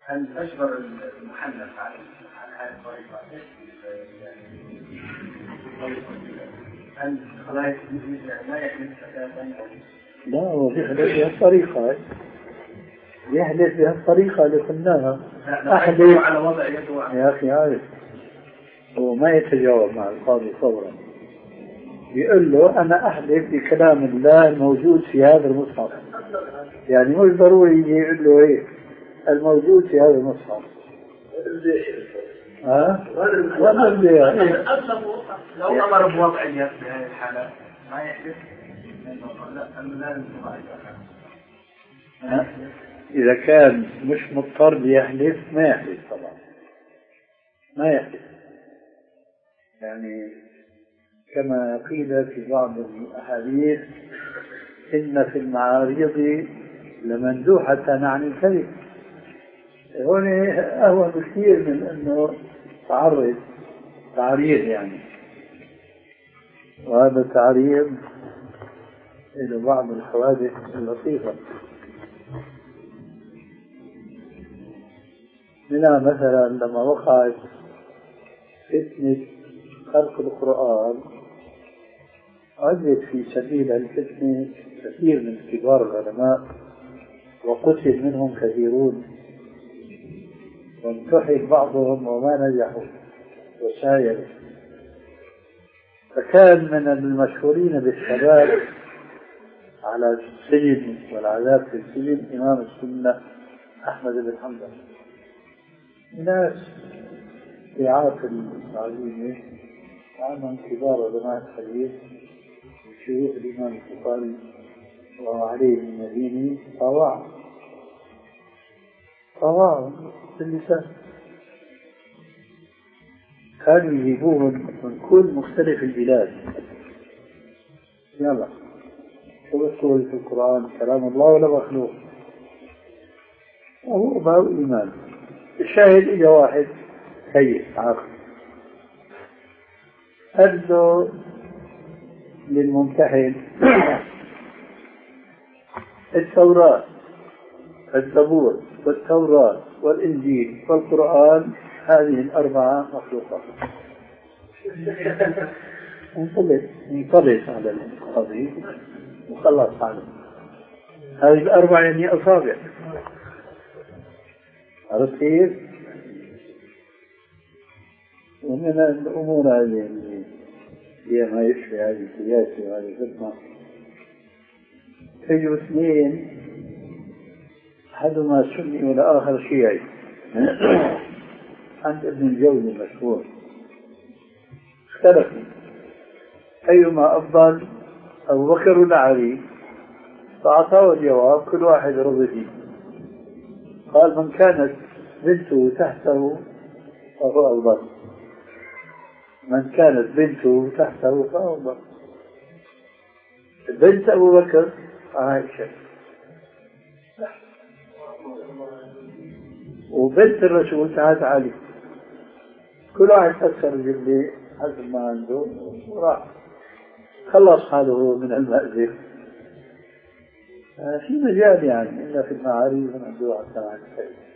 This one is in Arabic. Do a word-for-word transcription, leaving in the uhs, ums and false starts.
أن تجبر المحنث على هذه الطريقة أن لا يحدث أساسا. لا هو يحدث بها الطريقة يحدث بها الطريقة اللي قلناها. أحدث على وضع يده يا أخي عارف هو ما يتجاوب مع القاضي فورا يقول له أنا أحلف بكلام الله الموجود في هذا المصحف يعني مش ضروري يجي يقول له إيه الموجود في هذا المصحف ها؟ ولا اللي لو أمر بوضع اليد في هذه الحالة ما يحدث لا لازم إذا كان مش مضطر ليحلف ما يحلف طبعا ما يحلف يعني كما قيل في بعض الأحاديث إن في المعارض لمندوحة عن الكذب هون أهون كثير من أنه تعرض تعريض يعني وهذا التعريض إلى بعض الحوادث اللطيفة منها مثلا لما وقعت فتنة خلق القرآن عدت في سبيل الفتنة كثير من كبار العلماء وقتل منهم كثيرون وانتحل بعضهم وما نجحوا وسايروا فكان من المشهورين بالثبات على السجن والعذاب في السجن إمام السنة أحمد بن حنبل ناس في عاقل عظيمة وعنهم كبار علماء الحديث وشيوخ الإمام البخاري وعليه المديني طوع طوع في اللسان كانوا يجيبوهم من كل مختلف البلاد يلا شو بتقول في القرآن كلام الله ولا مخلوق وهو باب الإيمان الشاهد إجا واحد كيف عاقل أدوا للممتحن التوراة الزبور والتوراة والإنجيل والقرآن هذه الأربعة مخلوقات انطلق انطلق على القضية وخلص عنه هذه الأربعة يعني أصابع عرفت كيف؟ ومن الأمور هذه اللي هي ما يشفي هذه السياسة وهذه الفتنة يجوا اثنين أحدهما سني والآخر شيعي عند ابن الجوزي مشهور اختلفوا أيما أفضل أبو بكر ولا علي فأعطاه الجواب كل واحد رضي فيه قال من كانت بنته تحته فهو أفضل من كانت بنته تحته فهو أفضل بنت أبو بكر عائشة وبنت الرسول تحت علي كل واحد فسر جلي حسب ما عنده وراح خلص حاله من المأزق في مجال يعني إلا في المعاريف ونبدو على السماع الكريم